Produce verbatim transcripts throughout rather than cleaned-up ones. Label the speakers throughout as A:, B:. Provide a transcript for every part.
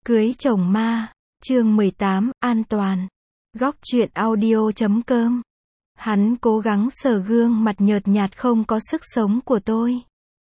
A: Cưới chồng ma, chương mười tám, an toàn. Góc truyện audio chấm com. Hắn cố gắng sờ gương mặt nhợt nhạt không có sức sống của tôi.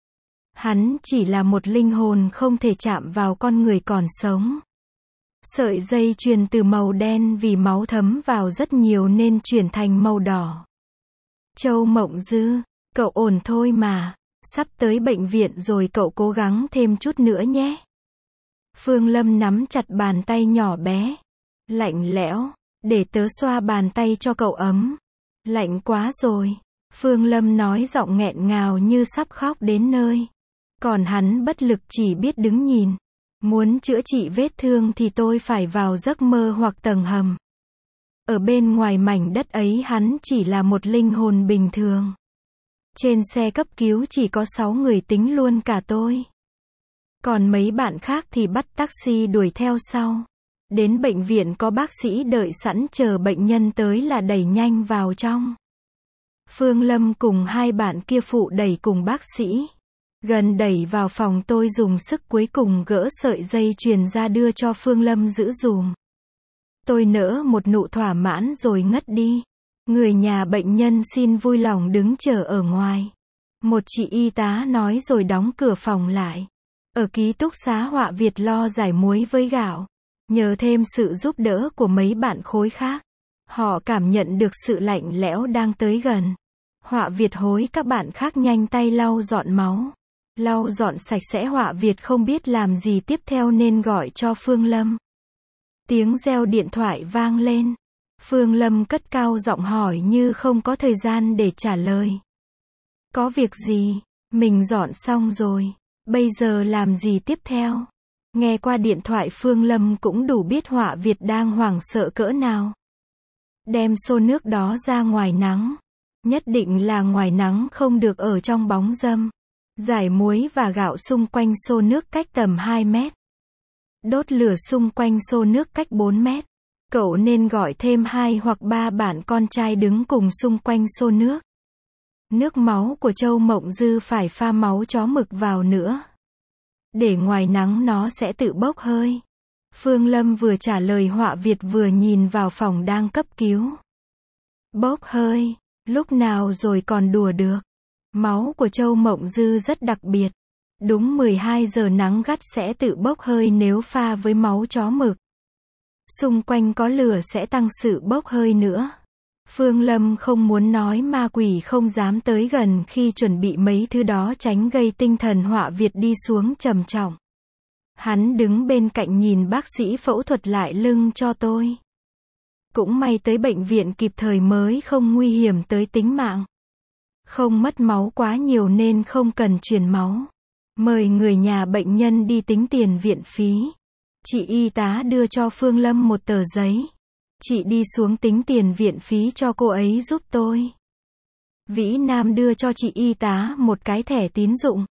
A: Hắn chỉ là một linh hồn không thể chạm vào con người còn sống. Sợi dây chuyền từ màu đen vì máu thấm vào rất nhiều nên chuyển thành màu đỏ. Châu Mộng Dư, cậu ổn thôi mà, sắp tới bệnh viện rồi, cậu cố gắng thêm chút nữa nhé. Phương Lâm nắm chặt bàn tay nhỏ bé. Lạnh lẽo, để tớ xoa bàn tay cho cậu ấm. Lạnh quá rồi. Phương Lâm nói giọng nghẹn ngào như sắp khóc đến nơi. Còn hắn bất lực chỉ biết đứng nhìn. Muốn chữa trị vết thương thì tôi phải vào giấc mơ hoặc tầng hầm. Ở bên ngoài mảnh đất ấy hắn chỉ là một linh hồn bình thường. Trên xe cấp cứu chỉ có sáu người tính luôn cả tôi. Còn mấy bạn khác thì bắt taxi đuổi theo sau. Đến bệnh viện có bác sĩ đợi sẵn chờ bệnh nhân tới là đẩy nhanh vào trong. Phương Lâm cùng hai bạn kia phụ đẩy cùng bác sĩ. Gần đẩy vào phòng tôi dùng sức cuối cùng gỡ sợi dây chuyền ra đưa cho Phương Lâm giữ dùm. Tôi nở một nụ thỏa mãn rồi ngất đi. Người nhà bệnh nhân xin vui lòng đứng chờ ở ngoài. Một chị y tá nói rồi đóng cửa phòng lại. Ở ký túc xá Họa Việt lo giải muối với gạo. Nhờ thêm sự giúp đỡ của mấy bạn khối khác. Họ cảm nhận được sự lạnh lẽo đang tới gần. Họa Việt hối các bạn khác nhanh tay lau dọn máu. Lau dọn sạch sẽ. Họa Việt không biết làm gì tiếp theo nên gọi cho Phương Lâm. Tiếng reo điện thoại vang lên. Phương Lâm cất cao giọng hỏi như không có thời gian để trả lời. Có việc gì? Mình dọn xong rồi. Bây giờ làm gì tiếp theo? Nghe qua điện thoại Phương Lâm cũng đủ biết Họa Việt đang hoảng sợ cỡ nào. Đem xô nước đó ra ngoài nắng. Nhất định là ngoài nắng, không được ở trong bóng râm. Giải muối và gạo xung quanh xô nước cách tầm hai mét. Đốt lửa xung quanh xô nước cách bốn mét. Cậu nên gọi thêm hai hoặc ba bạn con trai đứng cùng xung quanh xô nước. Nước máu của Châu Mộng Dư phải pha máu chó mực vào nữa. Để ngoài nắng nó sẽ tự bốc hơi. Phương Lâm vừa trả lời Họa Việt vừa nhìn vào phòng đang cấp cứu. Bốc hơi? Lúc nào rồi còn đùa được? Máu của Châu Mộng Dư rất đặc biệt. Đúng mười hai giờ nắng gắt sẽ tự bốc hơi nếu pha với máu chó mực. Xung quanh có lửa sẽ tăng sự bốc hơi nữa. Phương Lâm không muốn nói ma quỷ không dám tới gần khi chuẩn bị mấy thứ đó tránh gây tinh thần Họa Việt đi xuống trầm trọng. Hắn đứng bên cạnh nhìn bác sĩ phẫu thuật lại lưng cho tôi. Cũng may tới bệnh viện kịp thời mới không nguy hiểm tới tính mạng. Không mất máu quá nhiều nên không cần truyền máu. Mời người nhà bệnh nhân đi tính tiền viện phí. Chị y tá đưa cho Phương Lâm một tờ giấy. Chị đi xuống tính tiền viện phí cho cô ấy giúp tôi. Vĩ Nam đưa cho chị y tá một cái thẻ tín dụng.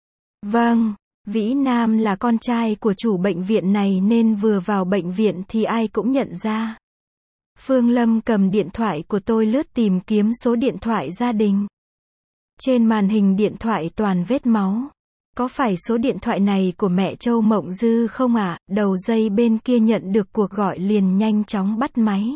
A: Vâng, Vĩ Nam là con trai của chủ bệnh viện này nên vừa vào bệnh viện thì ai cũng nhận ra. Phương Lâm cầm điện thoại của tôi lướt tìm kiếm số điện thoại gia đình. Trên màn hình điện thoại toàn vết máu. Có phải số điện thoại này của mẹ Châu Mộng Dư không ạ? À? Đầu dây bên kia nhận được cuộc gọi liền nhanh chóng bắt máy.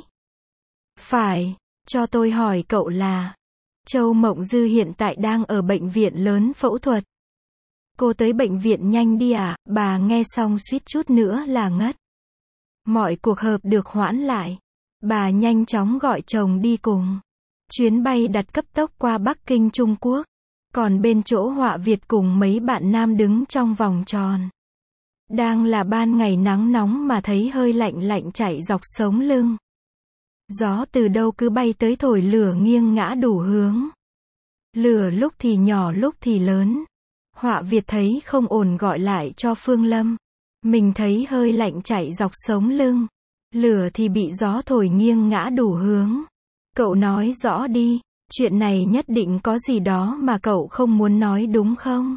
A: Phải, cho tôi hỏi cậu là... Châu Mộng Dư hiện tại đang ở bệnh viện lớn phẫu thuật. Cô tới bệnh viện nhanh đi ạ. À? Bà nghe xong suýt chút nữa là ngất. Mọi cuộc họp được hoãn lại. Bà nhanh chóng gọi chồng đi cùng. Chuyến bay đặt cấp tốc qua Bắc Kinh Trung Quốc. Còn bên chỗ Họa Việt cùng mấy bạn nam đứng trong vòng tròn. Đang là ban ngày nắng nóng mà thấy hơi lạnh lạnh chảy dọc sống lưng. Gió từ đâu cứ bay tới thổi lửa nghiêng ngã đủ hướng. Lửa lúc thì nhỏ lúc thì lớn. Họa Việt thấy không ổn gọi lại cho Phương Lâm. Mình thấy hơi lạnh chảy dọc sống lưng. Lửa thì bị gió thổi nghiêng ngã đủ hướng. Cậu nói rõ đi. Chuyện này nhất định có gì đó mà cậu không muốn nói đúng không?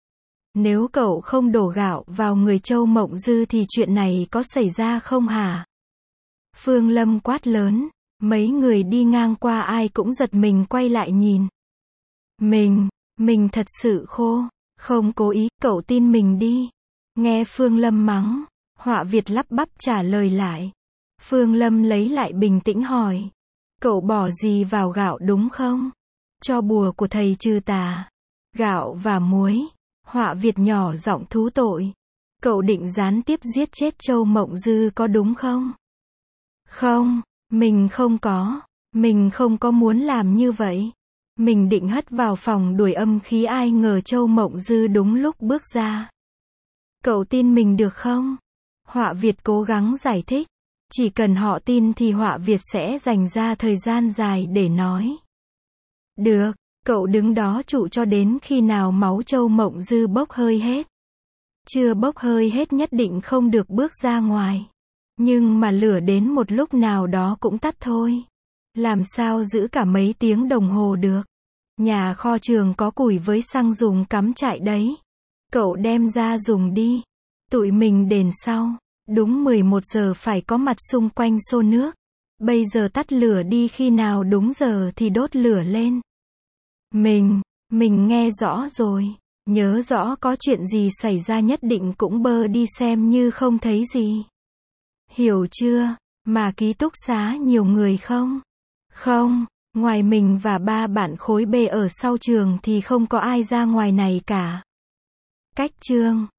A: Nếu cậu không đổ gạo vào người Châu Mộng Dư thì chuyện này có xảy ra không hả? Phương Lâm quát lớn, mấy người đi ngang qua ai cũng giật mình quay lại nhìn. Mình, mình thật sự khô, không cố ý, cậu tin mình đi. Nghe Phương Lâm mắng, Họa Việt lắp bắp trả lời lại. Phương Lâm lấy lại bình tĩnh hỏi. Cậu bỏ gì vào gạo đúng không? Cho bùa của thầy trừ tà. Gạo và muối. Họa Việt nhỏ giọng thú tội. Cậu định gián tiếp giết chết Châu Mộng Dư có đúng không? Không, mình không có. Mình không có muốn làm như vậy. Mình định hất vào phòng đuổi âm khí, ai ngờ Châu Mộng Dư đúng lúc bước ra. Cậu tin mình được không? Họa Việt cố gắng giải thích. Chỉ cần họ tin thì Họa Việt sẽ dành ra thời gian dài để nói. Được, cậu đứng đó trụ cho đến khi nào máu Châu Mộng Dư bốc hơi hết. Chưa bốc hơi hết nhất định không được bước ra ngoài. Nhưng mà lửa đến một lúc nào đó cũng tắt thôi. Làm sao giữ cả mấy tiếng đồng hồ được. Nhà kho trường có củi với xăng dùng cắm trại đấy. Cậu đem ra dùng đi. Tụi mình đền sau. Đúng mười một giờ phải có mặt xung quanh xô nước. Bây giờ tắt lửa đi, khi nào đúng giờ thì đốt lửa lên. Mình, mình nghe rõ rồi. Nhớ rõ có chuyện gì xảy ra nhất định cũng bơ đi xem như không thấy gì. Hiểu chưa? Mà ký túc xá nhiều người không? Không, ngoài mình và ba bạn khối B ở sau trường thì không có ai ra ngoài này cả. Cách chương